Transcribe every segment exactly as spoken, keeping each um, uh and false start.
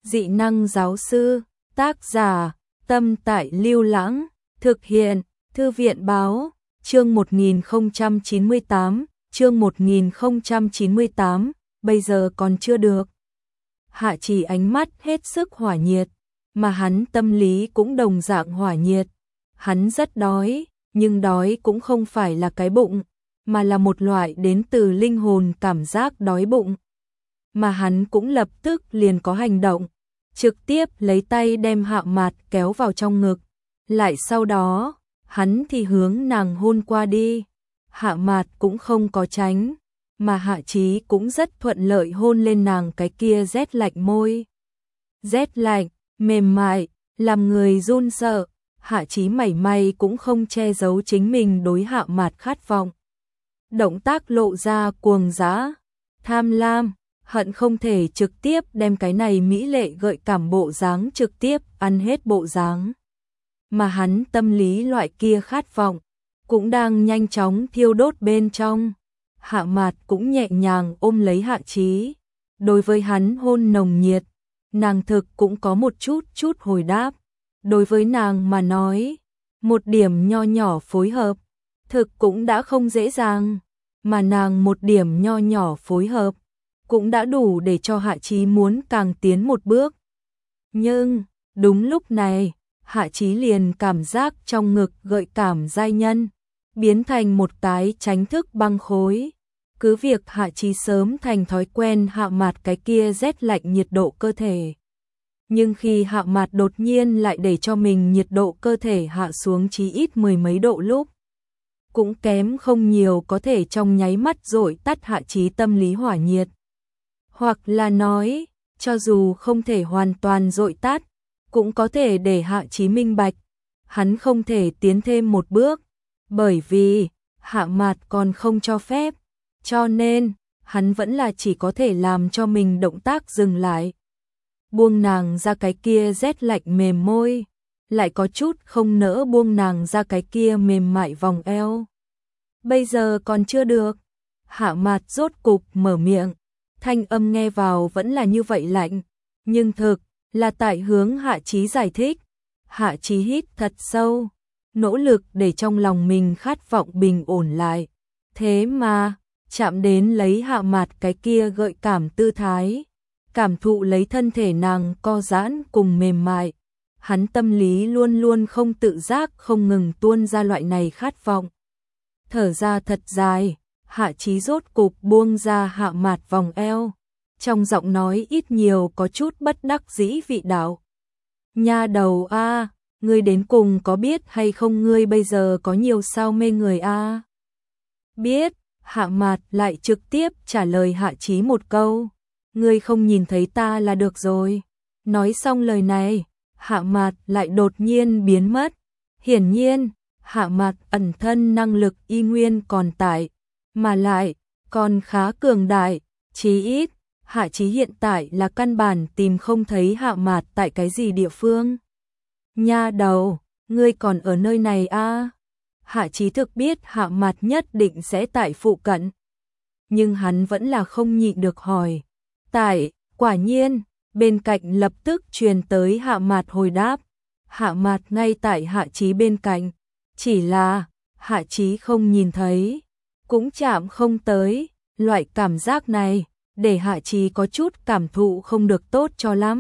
Dị năng giáo sư, tác giả, Tâm Tại Lưu Lãng, thực hiện, Thư viện báo, chương một nghìn không trăm chín mươi tám, chương một nghìn không trăm chín mươi tám, bây giờ còn chưa được. Hạ Trì ánh mắt hết sức hỏa nhiệt, mà hắn tâm lý cũng đồng dạng hỏa nhiệt. Hắn rất đói, nhưng đói cũng không phải là cái bụng, mà là một loại đến từ linh hồn cảm giác đói bụng. Mà hắn cũng lập tức liền có hành động, trực tiếp lấy tay đem Hạ Mạt kéo vào trong ngực, lại sau đó, hắn thì hướng nàng hôn qua đi. Hạ Mạt cũng không có tránh, mà Hạ Chí cũng rất thuận lợi hôn lên nàng cái kia rét lạnh môi. Rét lạnh, mềm mại, làm người run sợ. Hạ Chí mảy may cũng không che giấu chính mình đối Hạ Mạt khát vọng. Động tác lộ ra cuồng dã, tham lam, hận không thể trực tiếp đem cái này mỹ lệ gợi cảm bộ dáng trực tiếp ăn hết bộ dáng. Mà hắn tâm lý loại kia khát vọng, cũng đang nhanh chóng thiêu đốt bên trong. Hạ Mạt cũng nhẹ nhàng ôm lấy Hạ Chí. Đối với hắn hôn nồng nhiệt, nàng thực cũng có một chút chút hồi đáp. Đối với nàng mà nói, một điểm nho nhỏ phối hợp, thực cũng đã không dễ dàng, mà nàng một điểm nho nhỏ phối hợp, cũng đã đủ để cho Hạ Chí muốn càng tiến một bước. Nhưng, đúng lúc này, Hạ Chí liền cảm giác trong ngực gợi cảm giai nhân, biến thành một cái tránh thức băng khối. Cứ việc Hạ Chí sớm thành thói quen Hạ Mạt cái kia rét lạnh nhiệt độ cơ thể. Nhưng khi Hạ Mạt đột nhiên lại để cho mình nhiệt độ cơ thể hạ xuống chí ít mười mấy độ lúc, cũng kém không nhiều có thể trong nháy mắt dội tắt Hạ Chí tâm lý hỏa nhiệt. Hoặc là nói, cho dù không thể hoàn toàn dội tắt, cũng có thể để Hạ Chí minh bạch, hắn không thể tiến thêm một bước, bởi vì Hạ Mạt còn không cho phép, cho nên hắn vẫn là chỉ có thể làm cho mình động tác dừng lại. Buông nàng ra cái kia rét lạnh mềm môi, lại có chút không nỡ buông nàng ra cái kia mềm mại vòng eo. Bây giờ còn chưa được. Hạ Mạt rốt cục mở miệng, thanh âm nghe vào vẫn là như vậy lạnh, nhưng thực là tại hướng Hạ Chí giải thích. Hạ Chí hít thật sâu, nỗ lực để trong lòng mình khát vọng bình ổn lại. Thế mà, chạm đến lấy Hạ Mạt cái kia gợi cảm tư thái, cảm thụ lấy thân thể nàng co giãn cùng mềm mại, hắn tâm lý luôn luôn không tự giác không ngừng tuôn ra loại này khát vọng. Thở ra thật dài, Hạ Chí rốt cục buông ra Hạ Mạt vòng eo, trong giọng nói ít nhiều có chút bất đắc dĩ vị đạo. Nha đầu a, ngươi đến cùng có biết hay không ngươi bây giờ có nhiều sao mê người a? Biết. Hạ Mạt lại trực tiếp trả lời Hạ Chí một câu, ngươi không nhìn thấy ta là được rồi. Nói xong lời này, Hạ Mạt lại đột nhiên biến mất. Hiển nhiên, Hạ Mạt ẩn thân năng lực y nguyên còn tại, mà lại còn khá cường đại, chí ít Hạ Chí hiện tại là căn bản tìm không thấy Hạ Mạt tại cái gì địa phương. Nha đầu, ngươi còn ở nơi này a? À? Hạ Chí thực biết Hạ Mạt nhất định sẽ tại phụ cận, nhưng hắn vẫn là không nhịn được hỏi. Tại, quả nhiên, bên cạnh lập tức truyền tới Hạ Mạt hồi đáp. Hạ Mạt ngay tại Hạ Chí bên cạnh, chỉ là Hạ Chí không nhìn thấy, cũng chạm không tới. Loại cảm giác này để Hạ Chí có chút cảm thụ không được tốt cho lắm.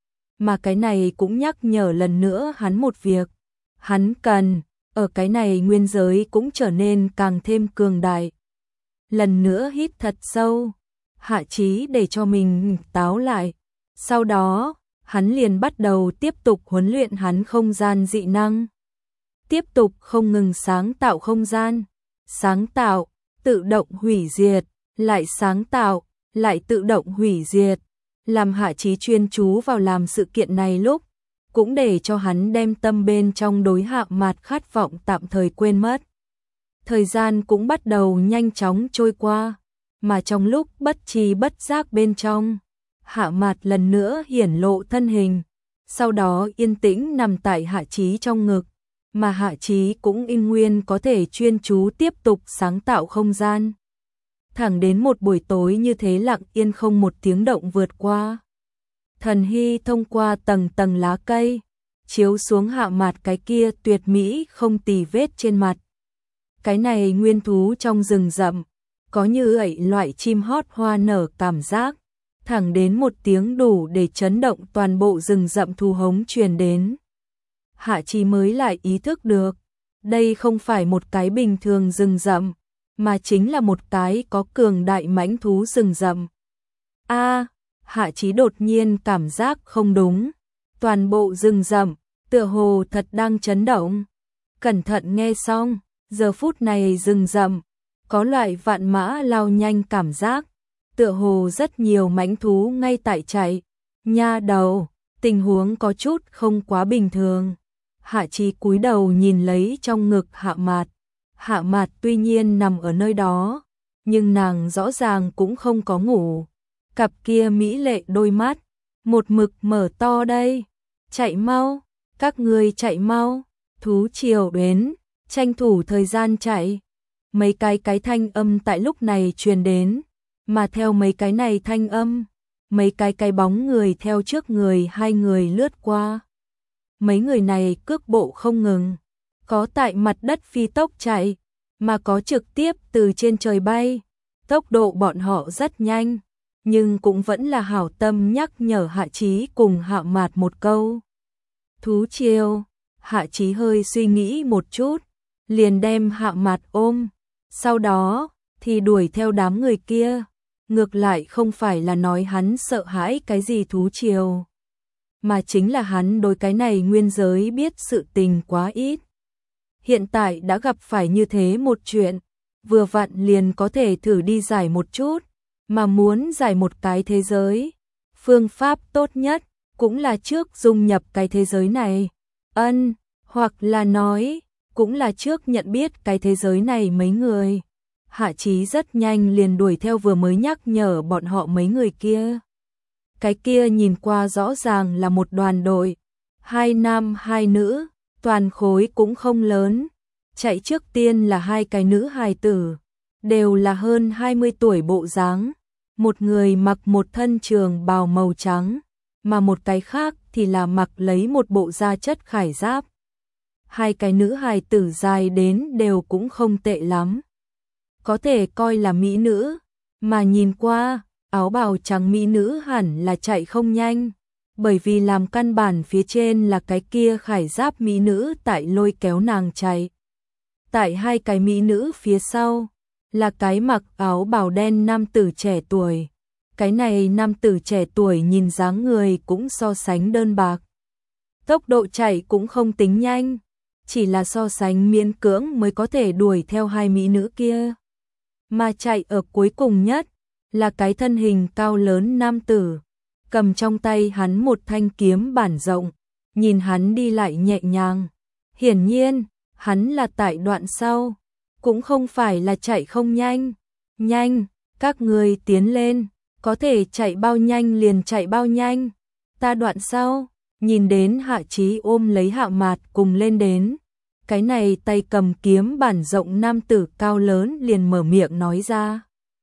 Mà cái này cũng nhắc nhở lần nữa hắn một việc, hắn cần ở cái này nguyên giới cũng trở nên càng thêm cường đại. Lần nữa hít thật sâu, Hạ Chí để cho mình táo lại. Sau đó, hắn liền bắt đầu tiếp tục huấn luyện hắn không gian dị năng. Tiếp tục không ngừng sáng tạo không gian. Sáng tạo, tự động hủy diệt, lại sáng tạo, lại tự động hủy diệt. Làm Hạ Chí chuyên chú vào làm sự kiện này lúc, cũng để cho hắn đem tâm bên trong đối Hạ Mạt khát vọng tạm thời quên mất. Thời gian cũng bắt đầu nhanh chóng trôi qua, mà trong lúc bất tri bất giác bên trong, Hạ Mạt lần nữa hiển lộ thân hình, sau đó yên tĩnh nằm tại Hạ Chí trong ngực, mà Hạ Chí cũng yên nguyên có thể chuyên chú tiếp tục sáng tạo không gian. Thẳng đến một buổi tối như thế lặng yên không một tiếng động vượt qua. Thần hy thông qua tầng tầng lá cây, chiếu xuống Hạ Mạt cái kia tuyệt mỹ không tì vết trên mặt. Cái này nguyên thú trong rừng rậm, có như ậy loại chim hót hoa nở cảm giác, thẳng đến một tiếng đủ để chấn động toàn bộ rừng rậm thu hống truyền đến. Hạ Chí mới lại ý thức được, đây không phải một cái bình thường rừng rậm, mà chính là một cái có cường đại mãnh thú rừng rậm. A, Hạ Chí đột nhiên cảm giác không đúng, toàn bộ rừng rậm tựa hồ thật đang chấn động. Cẩn thận nghe xong, giờ phút này rừng rậm có loại vạn mã lao nhanh cảm giác, tựa hồ rất nhiều mãnh thú ngay tại chạy. Nha đầu, tình huống có chút không quá bình thường. Hạ Chí cúi đầu nhìn lấy trong ngực Hạ Mạt. Hạ Mạt tuy nhiên nằm ở nơi đó, nhưng nàng rõ ràng cũng không có ngủ. Cặp kia mỹ lệ đôi mắt, một mực mở to đây. Chạy mau, các ngươi chạy mau, thú triều đến, tranh thủ thời gian chạy. Mấy cái cái thanh âm tại lúc này truyền đến, mà theo mấy cái này thanh âm, mấy cái cái bóng người theo trước người hai người lướt qua. Mấy người này cước bộ không ngừng, có tại mặt đất phi tốc chạy, mà có trực tiếp từ trên trời bay. Tốc độ bọn họ rất nhanh, nhưng cũng vẫn là hảo tâm nhắc nhở Hạ Chí cùng Hạ Mạt một câu. Thú triều, Hạ Chí hơi suy nghĩ một chút, liền đem Hạ Mạt ôm, sau đó thì đuổi theo đám người kia. Ngược lại không phải là nói hắn sợ hãi cái gì thú triều, mà chính là hắn đối cái này nguyên giới biết sự tình quá ít. Hiện tại đã gặp phải như thế một chuyện, vừa vặn liền có thể thử đi giải một chút, mà muốn giải một cái thế giới, phương pháp tốt nhất cũng là trước dung nhập cái thế giới này. Ân, hoặc là nói, cũng là trước nhận biết cái thế giới này mấy người. Hạ Chí rất nhanh liền đuổi theo vừa mới nhắc nhở bọn họ mấy người kia. Cái kia nhìn qua rõ ràng là một đoàn đội, hai nam hai nữ, toàn khối cũng không lớn. Chạy trước tiên là hai cái nữ hài tử, đều là hơn hai mươi tuổi bộ dáng. Một người mặc một thân trường bào màu trắng, mà một cái khác thì là mặc lấy một bộ da chất khải giáp. Hai cái nữ hài tử dài đến đều cũng không tệ lắm, có thể coi là mỹ nữ, mà nhìn qua, áo bào trắng mỹ nữ hẳn là chạy không nhanh, bởi vì làm căn bản phía trên là cái kia khải giáp mỹ nữ tại lôi kéo nàng chạy. Tại hai cái mỹ nữ phía sau, là cái mặc áo bào đen nam tử trẻ tuổi. Cái này nam tử trẻ tuổi nhìn dáng người cũng so sánh đơn bạc. Tốc độ chạy cũng không tính nhanh, chỉ là so sánh miễn cưỡng mới có thể đuổi theo hai mỹ nữ kia. Mà chạy ở cuối cùng nhất là cái thân hình cao lớn nam tử, cầm trong tay hắn một thanh kiếm bản rộng, nhìn hắn đi lại nhẹ nhàng. Hiển nhiên, hắn là tại đoạn sau, cũng không phải là chạy không nhanh. Nhanh, các người tiến lên, có thể chạy bao nhanh liền chạy bao nhanh. Ta đoạn sau, nhìn đến Hạ Chí ôm lấy Hạ Mạt cùng lên đến. Cái này tay cầm kiếm bản rộng nam tử cao lớn liền mở miệng nói ra.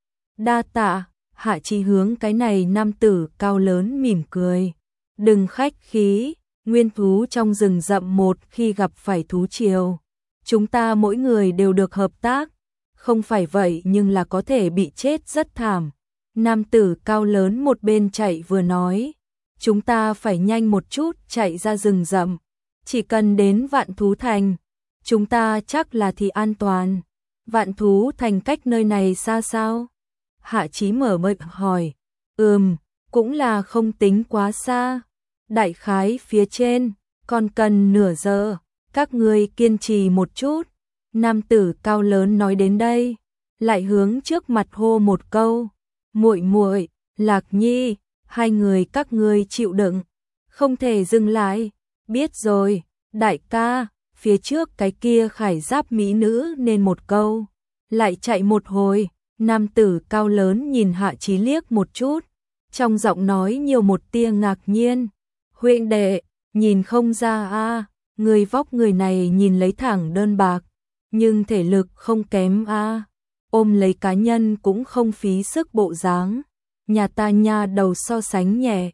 Đa tạ. Hạ Chí hướng cái này nam tử cao lớn mỉm cười. Đừng khách khí, nguyên thú trong rừng rậm một khi gặp phải thú triều, chúng ta mỗi người đều được hợp tác, không phải vậy nhưng là có thể bị chết rất thảm. Nam tử cao lớn một bên chạy vừa nói, chúng ta phải nhanh một chút chạy ra rừng rậm, chỉ cần đến Vạn Thú Thành, chúng ta chắc là thì an toàn. Vạn Thú Thành cách nơi này xa sao? Hạ Chí mở miệng hỏi. Ừm, cũng là không tính quá xa. Đại khái phía trên, còn cần nửa giờ, các ngươi kiên trì một chút. Nam tử cao lớn nói đến đây, lại hướng trước mặt hô một câu. Muội muội, Lạc Nhi, hai người các ngươi chịu đựng, không thể dừng lại. Biết rồi, đại ca. Phía trước cái kia khải giáp mỹ nữ nên một câu, lại chạy một hồi. Nam tử cao lớn nhìn Hạ Chí liếc một chút, trong giọng nói nhiều một tia ngạc nhiên. Huynh đệ, nhìn không ra a, người vóc người này nhìn lấy thẳng đơn bạc, nhưng thể lực không kém a, ôm lấy cá nhân cũng không phí sức bộ dáng. Nhà ta nha đầu so sánh nhẹ,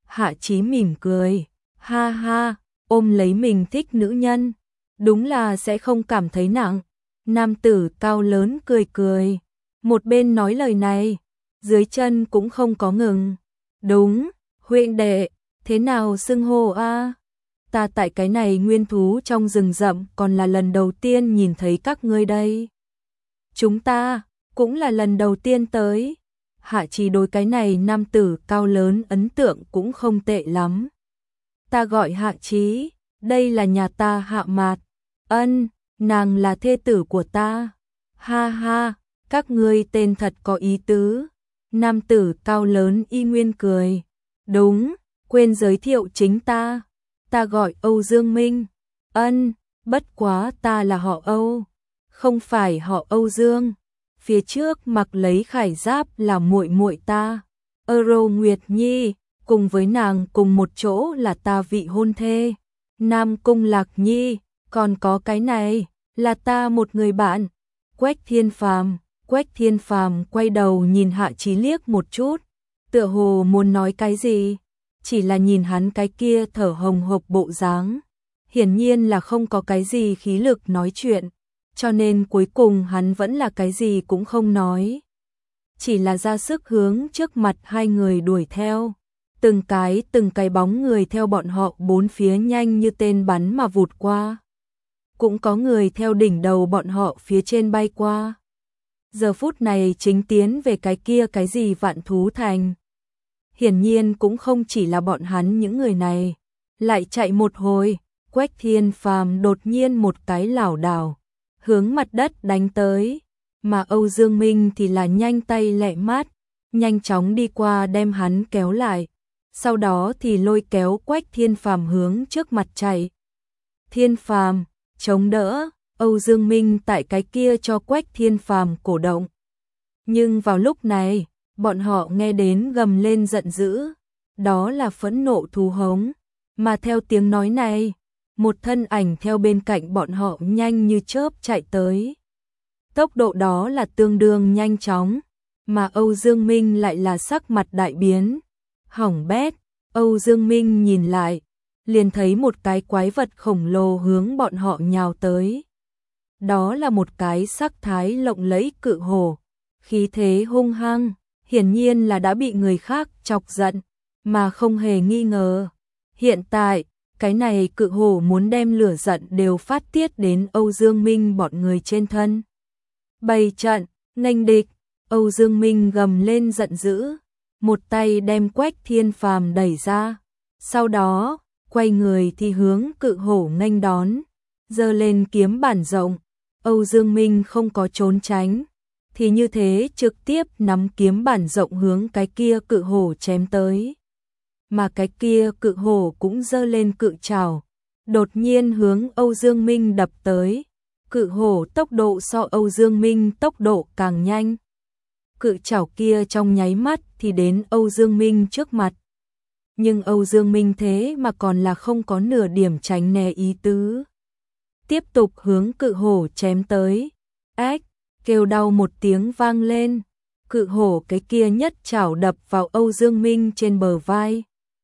Hạ Chí mỉm cười, ha ha, ôm lấy mình thích nữ nhân, đúng là sẽ không cảm thấy nặng. Nam tử cao lớn cười cười, một bên nói lời này, dưới chân cũng không có ngừng. Đúng, huynh đệ, thế nào xưng hô a? Ta tại cái này nguyên thú trong rừng rậm còn là lần đầu tiên nhìn thấy các ngươi đây. Chúng ta cũng là lần đầu tiên tới. Hạ Chí đối cái này nam tử cao lớn ấn tượng cũng không tệ lắm. Ta gọi Hạ Chí, đây là nhà ta Hạ Mạt. Ân, nàng là thê tử của ta. Ha ha, các ngươi tên thật có ý tứ. Nam tử cao lớn y nguyên cười. Đúng, quên giới thiệu chính ta. Ta gọi Âu Dương Minh. Ân, bất quá ta là họ Âu, không phải họ Âu Dương. Phía trước mặc lấy khải giáp là muội muội ta, Euro Nguyệt Nhi, cùng với nàng cùng một chỗ là ta vị hôn thê, Nam Cung Lạc Nhi, còn có cái này, là ta một người bạn, Quách Thiên Phàm. Quách Thiên Phàm quay đầu nhìn Hạ Chí liếc một chút, tựa hồ muốn nói cái gì, chỉ là nhìn hắn cái kia thở hồng hộc bộ dáng, hiển nhiên là không có cái gì khí lực nói chuyện, cho nên cuối cùng hắn vẫn là cái gì cũng không nói, chỉ là ra sức hướng trước mặt hai người đuổi theo, từng cái từng cái bóng người theo bọn họ bốn phía nhanh như tên bắn mà vụt qua, cũng có người theo đỉnh đầu bọn họ phía trên bay qua. Giờ phút này chính tiến về cái kia cái gì Vạn Thú Thành. Hiển nhiên cũng không chỉ là bọn hắn những người này, lại chạy một hồi, Quách Thiên Phàm đột nhiên một cái lảo đảo, hướng mặt đất đánh tới, mà Âu Dương Minh thì là nhanh tay lẹ mát, nhanh chóng đi qua đem hắn kéo lại, sau đó thì lôi kéo Quách Thiên Phàm hướng trước mặt chạy. Thiên Phàm, chống đỡ. Âu Dương Minh tại cái kia cho Quách Thiên Phàm cổ động. Nhưng vào lúc này, bọn họ nghe đến gầm lên giận dữ, đó là phẫn nộ thú hống, mà theo tiếng nói này, một thân ảnh theo bên cạnh bọn họ nhanh như chớp chạy tới. Tốc độ đó là tương đương nhanh chóng, mà Âu Dương Minh lại là sắc mặt đại biến. Hỏng bét, Âu Dương Minh nhìn lại, liền thấy một cái quái vật khổng lồ hướng bọn họ nhào tới. Đó là một cái sắc thái lộng lẫy cự hổ, khí thế hung hăng, hiển nhiên là đã bị người khác chọc giận, mà không hề nghi ngờ. Hiện tại, cái này cự hổ muốn đem lửa giận đều phát tiết đến Âu Dương Minh bọn người trên thân. Bày trận, nghênh địch, Âu Dương Minh gầm lên giận dữ, một tay đem Quách Thiên Phàm đẩy ra, sau đó, quay người thì hướng cự hổ nghênh đón, giơ lên kiếm bản rộng. Âu Dương Minh không có trốn tránh, thì như thế trực tiếp nắm kiếm bản rộng hướng cái kia cự hổ chém tới. Mà cái kia cự hổ cũng giơ lên cự trảo, đột nhiên hướng Âu Dương Minh đập tới. Cự hổ tốc độ so Âu Dương Minh tốc độ càng nhanh. Cự trảo kia trong nháy mắt thì đến Âu Dương Minh trước mặt. Nhưng Âu Dương Minh thế mà còn là không có nửa điểm tránh né ý tứ. Tiếp tục hướng cự hổ chém tới. Ách, kêu đau một tiếng vang lên. Cự hổ cái kia nhất chảo đập vào Âu Dương Minh trên bờ vai.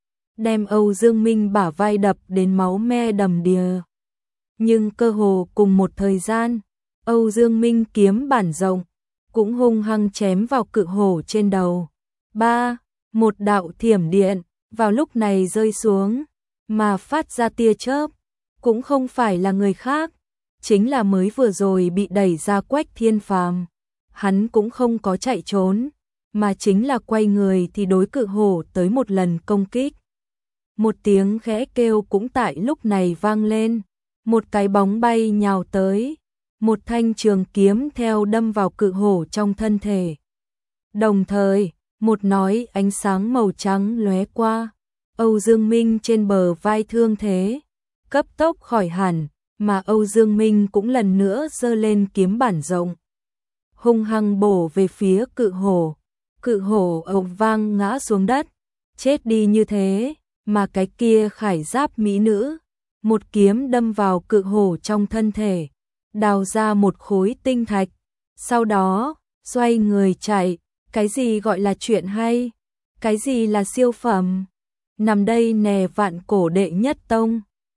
Đem Âu Dương Minh bả vai đập đến máu me đầm đìa. Nhưng cơ hồ cùng một thời gian, Âu Dương Minh kiếm bản rộng, cũng hung hăng chém vào cự hổ trên đầu. Ba, một đạo thiểm điện, vào lúc này rơi xuống, mà phát ra tia chớp. Cũng không phải là người khác, chính là mới vừa rồi bị đẩy ra Quách Thiên Phàm. Hắn cũng không có chạy trốn, mà chính là quay người thì đối cự hổ tới một lần công kích. Một tiếng khẽ kêu cũng tại lúc này vang lên, một cái bóng bay nhào tới, một thanh trường kiếm theo đâm vào cự hổ trong thân thể. Đồng thời, một nói ánh sáng màu trắng lóe qua, Âu Dương Minh trên bờ vai thương thế cấp tốc khỏi hẳn, mà Âu Dương Minh cũng lần nữa giơ lên kiếm bản rộng, hung hăng bổ về phía cự hổ. Cự hổ ầm vang ngã xuống đất, chết đi như thế, mà cái kia khải giáp mỹ nữ, một kiếm đâm vào cự hổ trong thân thể, đào ra một khối tinh thạch, sau đó, xoay người chạy. Cái gì gọi là chuyện hay? Cái gì là siêu phẩm? nằm đây nè vạn cổ đệ nhất tông.